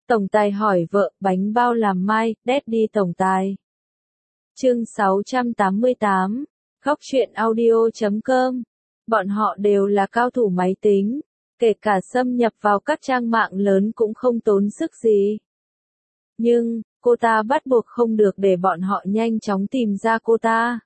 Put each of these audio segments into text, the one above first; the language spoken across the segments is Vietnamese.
Tổng tài hỏi vợ, bánh bao làm mai, Daddy tổng tài. Chương 688, Góc truyện audio.com. Bọn họ đều là cao thủ máy tính, kể cả xâm nhập vào các trang mạng lớn cũng không tốn sức gì. Nhưng, cô ta bắt buộc không được để bọn họ nhanh chóng tìm ra cô ta.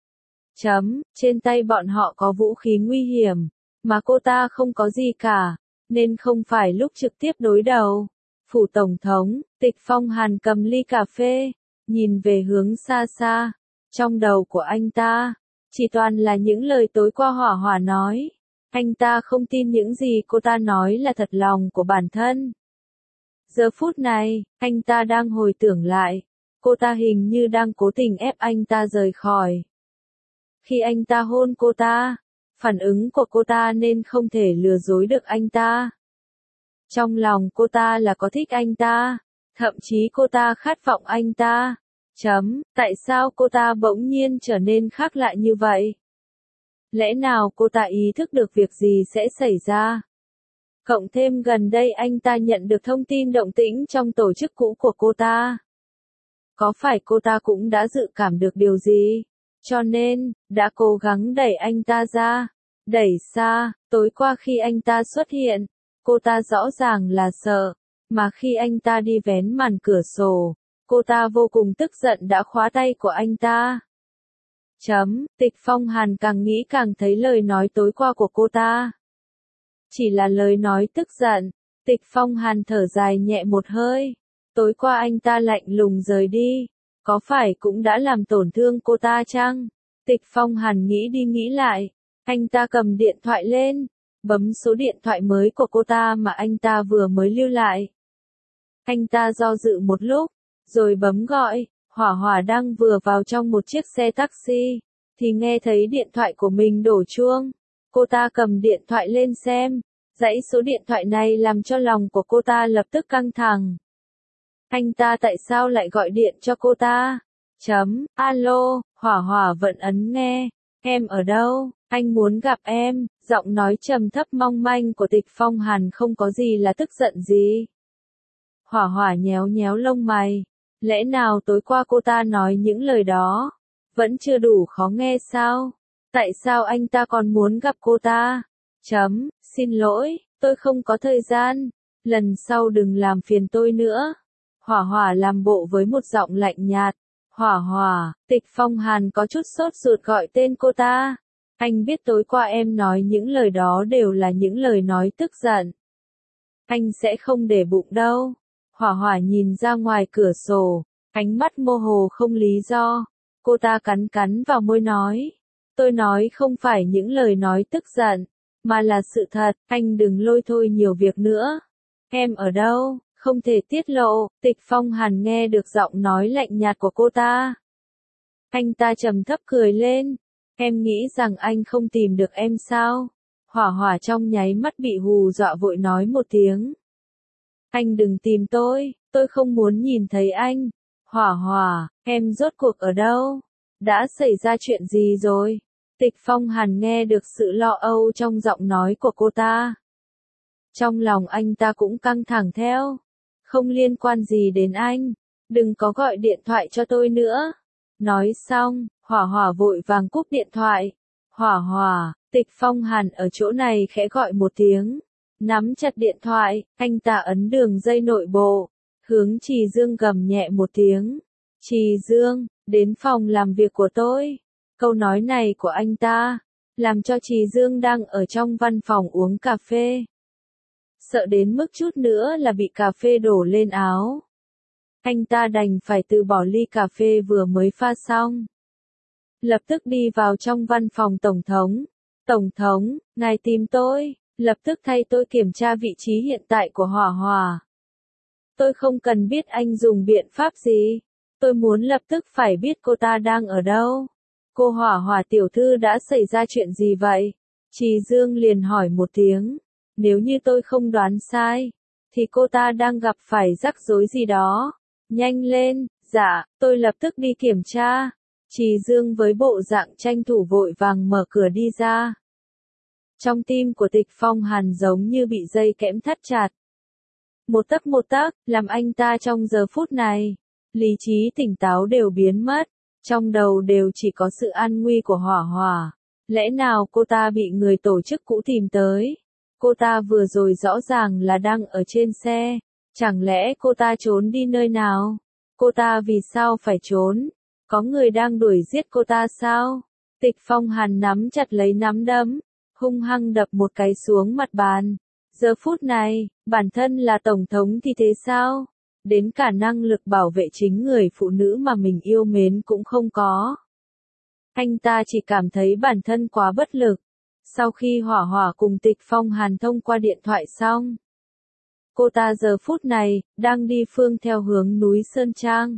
Trên tay bọn họ có vũ khí nguy hiểm, mà cô ta không có gì cả, nên không phải lúc trực tiếp đối đầu. Phủ Tổng thống, Tịch Phong Hàn cầm ly cà phê, nhìn về hướng xa xa, trong đầu của anh ta, chỉ toàn là những lời tối qua Hỏa Hỏa nói. Anh ta không tin những gì cô ta nói là thật lòng của bản thân. Giờ phút này, anh ta đang hồi tưởng lại, cô ta hình như đang cố tình ép anh ta rời khỏi. Khi anh ta hôn cô ta, phản ứng của cô ta nên không thể lừa dối được anh ta. Trong lòng cô ta là có thích anh ta, thậm chí cô ta khát vọng anh ta. Tại sao cô ta bỗng nhiên trở nên khác lạ như vậy? Lẽ nào cô ta ý thức được việc gì sẽ xảy ra? Cộng thêm gần đây anh ta nhận được thông tin động tĩnh trong tổ chức cũ của cô ta. Có phải cô ta cũng đã dự cảm được điều gì? Cho nên, đã cố gắng đẩy anh ta ra, đẩy xa. Tối qua khi anh ta xuất hiện, cô ta rõ ràng là sợ, mà khi anh ta đi vén màn cửa sổ, cô ta vô cùng tức giận đã khóa tay của anh ta. Tịch Phong Hàn càng nghĩ càng thấy lời nói tối qua của cô ta chỉ là lời nói tức giận. Tịch Phong Hàn thở dài nhẹ một hơi. Tối qua anh ta lạnh lùng rời đi, có phải cũng đã làm tổn thương cô ta chăng? Tịch Phong Hàn nghĩ đi nghĩ lại, anh ta cầm điện thoại lên, bấm số điện thoại mới của cô ta mà anh ta vừa mới lưu lại. Anh ta do dự một lúc, rồi bấm gọi. Hỏa Hỏa đang vừa vào trong một chiếc xe taxi, thì nghe thấy điện thoại của mình đổ chuông. Cô ta cầm điện thoại lên xem, dãy số điện thoại này làm cho lòng của cô ta lập tức căng thẳng. Anh ta tại sao lại gọi điện cho cô ta? Alo, Hỏa Hỏa vẫn ấn nghe. Em ở đâu? Anh muốn gặp em. Giọng nói trầm thấp mong manh của Tịch Phong Hàn không có gì là tức giận gì. Hỏa Hỏa nhéo nhéo lông mày. Lẽ nào tối qua cô ta nói những lời đó vẫn chưa đủ khó nghe sao? Tại sao anh ta còn muốn gặp cô ta? Xin lỗi, tôi không có thời gian. Lần sau đừng làm phiền tôi nữa. Hỏa Hỏa làm bộ với một giọng lạnh nhạt. Hỏa Hỏa, Tịch Phong Hàn có chút sốt ruột gọi tên cô ta. Anh biết tối qua em nói những lời đó đều là những lời nói tức giận. Anh sẽ không để bụng đâu. Hỏa Hỏa nhìn ra ngoài cửa sổ, ánh mắt mơ hồ không lý do. Cô ta cắn cắn vào môi nói. Tôi nói không phải những lời nói tức giận, mà là sự thật. Anh đừng lôi thôi nhiều việc nữa. Em ở đâu? Không thể tiết lộ. Tịch Phong Hàn nghe được giọng nói lạnh nhạt của cô ta. Anh ta trầm thấp cười lên. Em nghĩ rằng anh không tìm được em sao? Hỏa Hỏa trong nháy mắt bị hù dọa vội nói một tiếng. Anh đừng tìm tôi không muốn nhìn thấy anh. Hỏa Hỏa, em rốt cuộc ở đâu? Đã xảy ra chuyện gì rồi? Tịch Phong Hàn nghe được sự lo âu trong giọng nói của cô ta. Trong lòng anh ta cũng căng thẳng theo. Không liên quan gì đến anh. Đừng có gọi điện thoại cho tôi nữa. Nói xong, Hỏa Hỏa vội vàng cúp điện thoại. Hỏa Hỏa, Tịch Phong Hàn ở chỗ này khẽ gọi một tiếng. Nắm chặt điện thoại, anh ta ấn đường dây nội bộ. Hướng Trì Dương gầm nhẹ một tiếng. Trì Dương, đến phòng làm việc của tôi. Câu nói này của anh ta, làm cho Trì Dương đang ở trong văn phòng uống cà phê. Sợ đến mức chút nữa là bị cà phê đổ lên áo. Anh ta đành phải từ bỏ ly cà phê vừa mới pha xong. Lập tức đi vào trong văn phòng Tổng thống. Tổng thống, ngài tìm tôi, lập tức thay tôi kiểm tra vị trí hiện tại của Hỏa Hỏa. Tôi không cần biết anh dùng biện pháp gì. Tôi muốn lập tức phải biết cô ta đang ở đâu. Cô Hỏa Hỏa tiểu thư đã xảy ra chuyện gì vậy? Trì Dương liền hỏi một tiếng. Nếu như tôi không đoán sai, thì cô ta đang gặp phải rắc rối gì đó. Nhanh lên, dạ, tôi lập tức đi kiểm tra. Trì Dương với bộ dạng tranh thủ vội vàng mở cửa đi ra. Trong tim của Tịch Phong Hàn giống như bị dây kẽm thắt chặt. một tấc, làm anh ta trong giờ phút này, lý trí tỉnh táo đều biến mất, trong đầu đều chỉ có sự an nguy của Hỏa Hỏa. Lẽ nào cô ta bị người tổ chức cũ tìm tới? Cô ta vừa rồi rõ ràng là đang ở trên xe, chẳng lẽ cô ta trốn đi nơi nào? Cô ta vì sao phải trốn? Có người đang đuổi giết cô ta sao? Tịch Phong Hàn nắm chặt lấy nắm đấm, hung hăng đập một cái xuống mặt bàn. Giờ phút này, bản thân là tổng thống thì thế sao? Đến cả năng lực bảo vệ chính người phụ nữ mà mình yêu mến cũng không có. Anh ta chỉ cảm thấy bản thân quá bất lực. Sau khi Hỏa Hỏa cùng Tịch Phong Hàn thông qua điện thoại xong, cô ta giờ phút này, đang đi phương theo hướng núi Sơn Trang.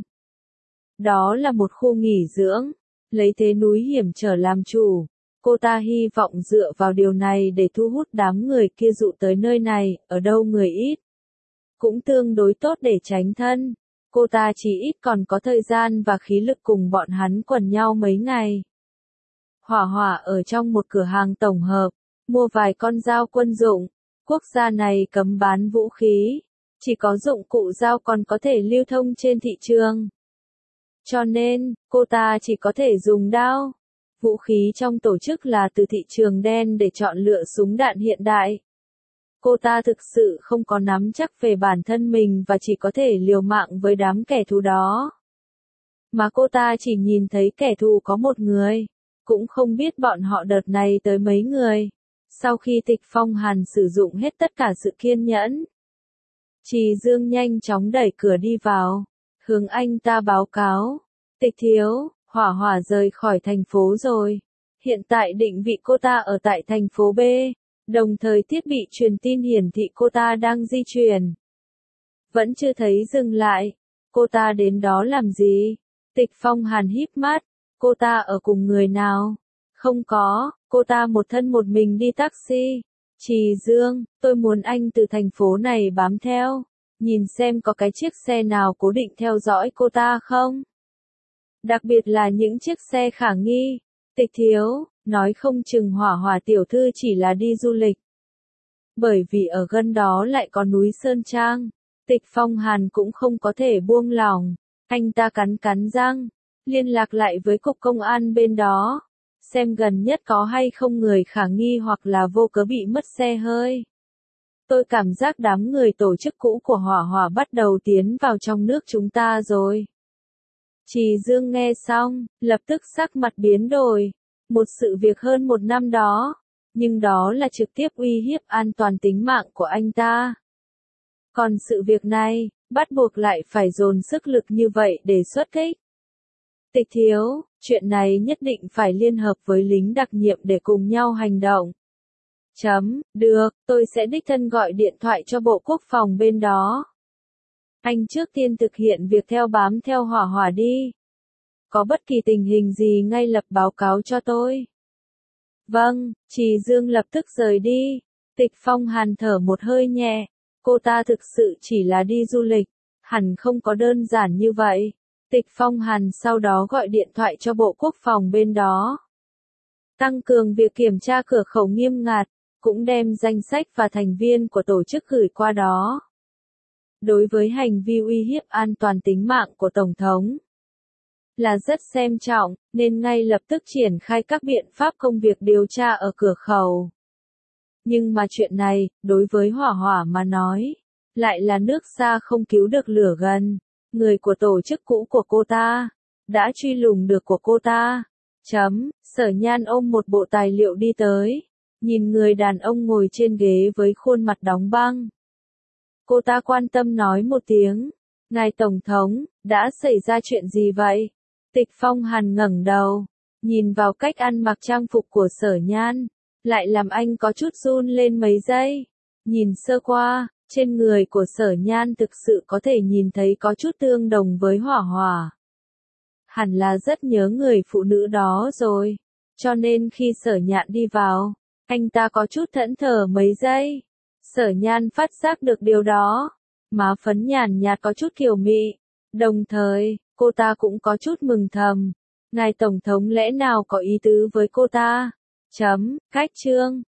Đó là một khu nghỉ dưỡng, lấy thế núi hiểm trở làm chủ. Cô ta hy vọng dựa vào điều này để thu hút đám người kia dụ tới nơi này, ở đâu người ít. Cũng tương đối tốt để tránh thân. Cô ta chỉ ít còn có thời gian và khí lực cùng bọn hắn quần nhau mấy ngày. Hỏa Hỏa ở trong một cửa hàng tổng hợp, mua vài con dao quân dụng. Quốc gia này cấm bán vũ khí, chỉ có dụng cụ dao còn có thể lưu thông trên thị trường. Cho nên, cô ta chỉ có thể dùng đao. Vũ khí trong tổ chức là từ thị trường đen để chọn lựa súng đạn hiện đại. Cô ta thực sự không có nắm chắc về bản thân mình và chỉ có thể liều mạng với đám kẻ thù đó. Mà cô ta chỉ nhìn thấy kẻ thù có một người, cũng không biết bọn họ đợt này tới mấy người. Sau khi Tịch Phong Hàn sử dụng hết tất cả sự kiên nhẫn, Trì Dương nhanh chóng đẩy cửa đi vào, hướng anh ta báo cáo. Tịch thiếu, Hỏa Hỏa rời khỏi thành phố rồi. Hiện tại định vị cô ta ở tại thành phố B, đồng thời thiết bị truyền tin hiển thị cô ta đang di chuyển. Vẫn chưa thấy dừng lại. Cô ta đến đó làm gì? Tịch Phong Hàn híp mắt. Cô ta ở cùng người nào? Không có, cô ta một thân một mình đi taxi. Trì Dương, tôi muốn anh từ thành phố này bám theo. Nhìn xem có cái chiếc xe nào cố định theo dõi cô ta không? Đặc biệt là những chiếc xe khả nghi. Tịch thiếu, nói không chừng Hỏa Hỏa tiểu thư chỉ là đi du lịch. Bởi vì ở gần đó lại có núi Sơn Trang. Tịch Phong Hàn cũng không có thể buông lỏng. Anh ta cắn răng, liên lạc lại với cục công an bên đó. Xem gần nhất có hay không người khả nghi hoặc là vô cớ bị mất xe hơi. Tôi cảm giác đám người tổ chức cũ của Hỏa Hỏa bắt đầu tiến vào trong nước chúng ta rồi. Trì Dương nghe xong, lập tức sắc mặt biến đổi. Một sự việc hơn một năm đó, nhưng đó là trực tiếp uy hiếp an toàn tính mạng của anh ta. Còn sự việc này, bắt buộc lại phải dồn sức lực như vậy để xuất kích. Tịch thiếu, chuyện này nhất định phải liên hợp với lính đặc nhiệm để cùng nhau hành động. Được, tôi sẽ đích thân gọi điện thoại cho Bộ Quốc phòng bên đó. Anh trước tiên thực hiện việc bám theo Hỏa Hỏa đi. Có bất kỳ tình hình gì ngay lập báo cáo cho tôi. Vâng, Trì Dương lập tức rời đi. Tịch Phong Hàn thở một hơi nhẹ. Cô ta thực sự chỉ là đi du lịch, hẳn không có đơn giản như vậy. Tịch Phong Hàn sau đó gọi điện thoại cho Bộ Quốc phòng bên đó. Tăng cường việc kiểm tra cửa khẩu nghiêm ngặt, cũng đem danh sách và thành viên của tổ chức gửi qua đó. Đối với hành vi uy hiếp an toàn tính mạng của Tổng thống, là rất xem trọng, nên ngay lập tức triển khai các biện pháp công việc điều tra ở cửa khẩu. Nhưng mà chuyện này, đối với Hỏa Hỏa mà nói, lại là nước xa không cứu được lửa gần. Người của tổ chức cũ của cô ta, đã truy lùng được của cô ta. Sở Nhan ôm một bộ tài liệu đi tới, nhìn người đàn ông ngồi trên ghế với khuôn mặt đóng băng. Cô ta quan tâm nói một tiếng, ngài Tổng thống, đã xảy ra chuyện gì vậy? Tịch Phong Hàn ngẩng đầu, nhìn vào cách ăn mặc trang phục của Sở Nhan, lại làm anh có chút run lên mấy giây. Nhìn sơ qua, trên người của Sở Nhan thực sự có thể nhìn thấy có chút tương đồng với Hỏa Hỏa. Hẳn là rất nhớ người phụ nữ đó rồi, cho nên khi Sở Nhan đi vào, anh ta có chút thẫn thờ mấy giây. Sở Nhan phát giác được điều đó, má phấn nhàn nhạt có chút kiều mị, đồng thời, cô ta cũng có chút mừng thầm. Ngài Tổng thống lẽ nào có ý tứ với cô ta? Cách chương